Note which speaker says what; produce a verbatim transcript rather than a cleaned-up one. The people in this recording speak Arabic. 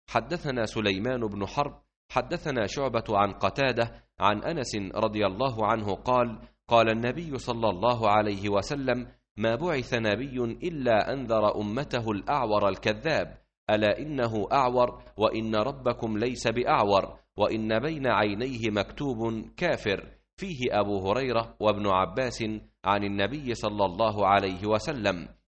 Speaker 1: حدثنا سليمان بن حرب حدثنا شعبة عن قتادة عن أنس رضي الله عنه قال قال النبي صلى الله عليه وسلم ما بعث نبي إلا أنذر أمته الأعور الكذاب ألا إنه أعور وإن ربكم ليس بأعور وإن بين عينيه مكتوب كافر فيه أبو هريرة وابن عباس عن النبي صلى الله عليه وسلم